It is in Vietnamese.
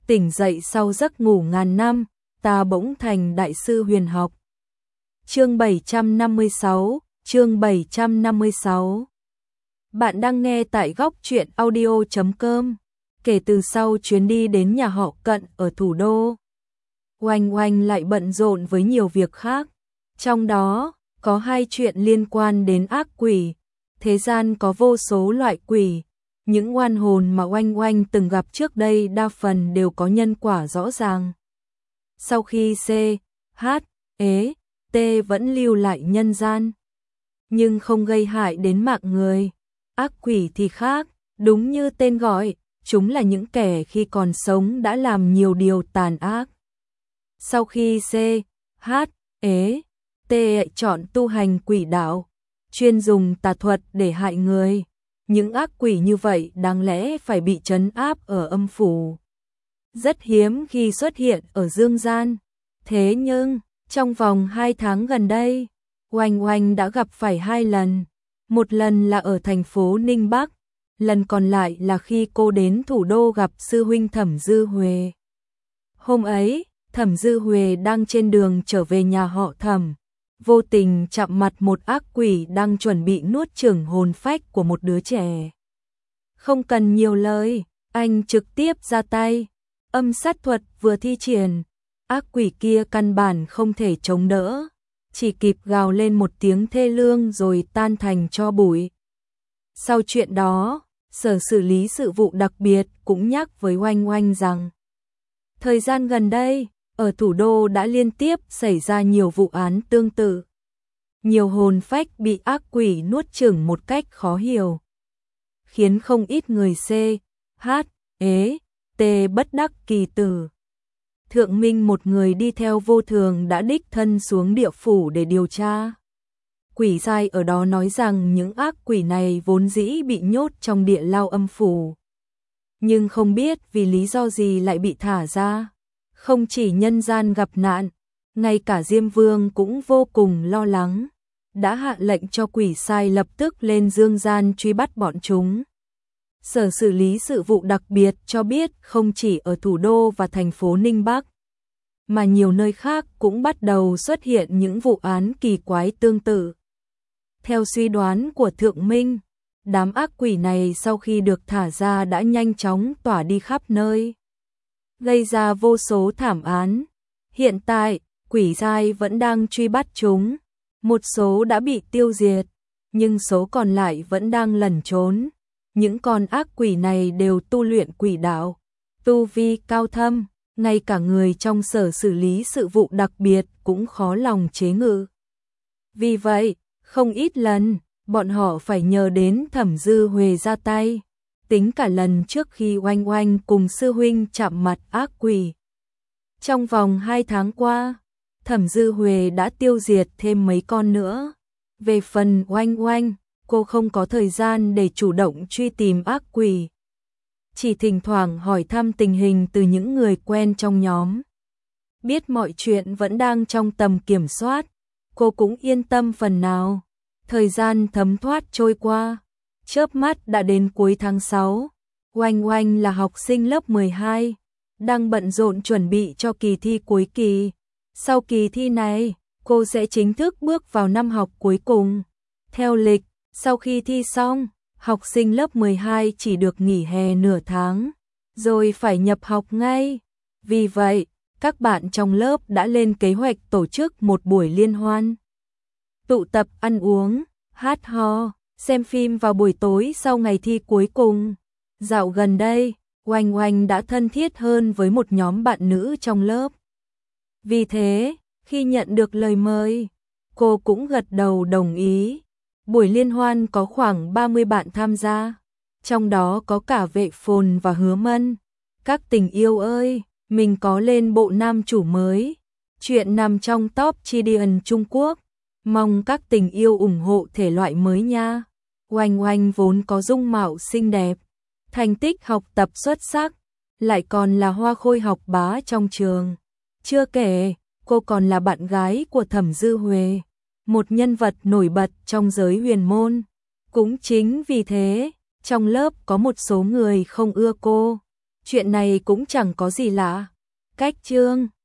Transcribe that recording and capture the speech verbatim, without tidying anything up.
tỉnh dậy sau giấc ngủ ngàn năm, ta bỗng thành đại sư huyền học. Chương bảy trăm năm mươi sáu, chương bảy trăm năm mươi sáu. Bạn đang nghe tại góc truyện audio chấm com. Kể từ sau chuyến đi đến nhà họ Cận ở thủ đô, Oanh Oanh lại bận rộn với nhiều việc khác. Trong đó, có hai chuyện liên quan đến ác quỷ. Thế gian có vô số loại quỷ. Những oan hồn mà Oanh Oanh từng gặp trước đây đa phần đều có nhân quả rõ ràng. Sau khi C, H, E, T vẫn lưu lại nhân gian, nhưng không gây hại đến mạng người. Ác quỷ thì khác, đúng như tên gọi, chúng là những kẻ khi còn sống đã làm nhiều điều tàn ác. Sau khi C, H, E, T chọn tu hành quỷ đạo, chuyên dùng tà thuật để hại người. Những ác quỷ như vậy đáng lẽ phải bị trấn áp ở âm phủ, rất hiếm khi xuất hiện ở dương gian. Thế nhưng, trong vòng hai tháng gần đây, Oanh Oanh đã gặp phải hai lần. Một lần là ở thành phố Ninh Bắc, lần còn lại là khi cô đến thủ đô gặp sư huynh Thẩm Dư Huệ. Hôm ấy, Thẩm Dư Huệ đang trên đường trở về nhà họ Thẩm, vô tình chạm mặt một ác quỷ đang chuẩn bị nuốt chửng hồn phách của một đứa trẻ. Không cần nhiều lời, anh trực tiếp ra tay, âm sát thuật vừa thi triển, ác quỷ kia căn bản không thể chống đỡ, chỉ kịp gào lên một tiếng thê lương rồi tan thành tro bụi. Sau chuyện đó, Sở xử lý sự vụ đặc biệt cũng nhắc với Oanh Oanh rằng thời gian gần đây, ở thủ đô đã liên tiếp xảy ra nhiều vụ án tương tự. Nhiều hồn phách bị ác quỷ nuốt chửng một cách khó hiểu, khiến không ít người C, H, E, T bất đắc kỳ tử. Thượng Minh, một người đi theo vô thường, đã đích thân xuống địa phủ để điều tra. Quỷ sai ở đó nói rằng những ác quỷ này vốn dĩ bị nhốt trong địa lao âm phủ, nhưng không biết vì lý do gì lại bị thả ra. Không chỉ nhân gian gặp nạn, ngay cả Diêm Vương cũng vô cùng lo lắng, đã hạ lệnh cho quỷ sai lập tức lên dương gian truy bắt bọn chúng. Sở xử lý sự vụ đặc biệt cho biết không chỉ ở thủ đô và thành phố Ninh Bắc, mà nhiều nơi khác cũng bắt đầu xuất hiện những vụ án kỳ quái tương tự. Theo suy đoán của Thượng Minh, đám ác quỷ này sau khi được thả ra đã nhanh chóng tỏa đi khắp nơi, gây ra vô số thảm án. Hiện tại, quỷ sai vẫn đang truy bắt chúng, một số đã bị tiêu diệt, nhưng số còn lại vẫn đang lẩn trốn. Những con ác quỷ này đều tu luyện quỷ đạo, tu vi cao thâm, ngay cả người trong sở xử lý sự vụ đặc biệt cũng khó lòng chế ngự. Vì vậy, không ít lần, bọn họ phải nhờ đến Thẩm Dư Huệ ra tay, tính cả lần trước khi Oanh Oanh cùng sư huynh chạm mặt ác quỷ. Trong vòng hai tháng qua, Thẩm Dư Huệ đã tiêu diệt thêm mấy con nữa. Về phần Oanh Oanh, cô không có thời gian để chủ động truy tìm ác quỷ, chỉ thỉnh thoảng hỏi thăm tình hình từ những người quen trong nhóm. Biết mọi chuyện vẫn đang trong tầm kiểm soát, cô cũng yên tâm phần nào. Thời gian thấm thoát trôi qua, chớp mắt đã đến cuối tháng sáu. Oanh Oanh là học sinh lớp mười hai, đang bận rộn chuẩn bị cho kỳ thi cuối kỳ. Sau kỳ thi này, cô sẽ chính thức bước vào năm học cuối cùng. Theo lịch, sau khi thi xong, học sinh lớp mười hai chỉ được nghỉ hè nửa tháng, rồi phải nhập học ngay. Vì vậy, các bạn trong lớp đã lên kế hoạch tổ chức một buổi liên hoan, tụ tập ăn uống, hát hò, xem phim vào buổi tối sau ngày thi cuối cùng. Dạo gần đây, Oanh Oanh đã thân thiết hơn với một nhóm bạn nữ trong lớp. Vì thế, khi nhận được lời mời, cô cũng gật đầu đồng ý. Buổi liên hoan có khoảng ba mươi bạn tham gia, trong đó có cả Vệ Phồn và Hứa Mân. Các tình yêu ơi, mình có lên bộ nam chủ mới, chuyện nằm trong top Chidian Trung Quốc. Mong các tình yêu ủng hộ thể loại mới nha. Oanh Oanh vốn có dung mạo xinh đẹp, thành tích học tập xuất sắc, lại còn là hoa khôi học bá trong trường. Chưa kể, cô còn là bạn gái của Thẩm Dư Huệ, một nhân vật nổi bật trong giới huyền môn. Cũng chính vì thế, trong lớp có một số người không ưa cô, Chuyện này cũng chẳng có gì lạ. Cách chương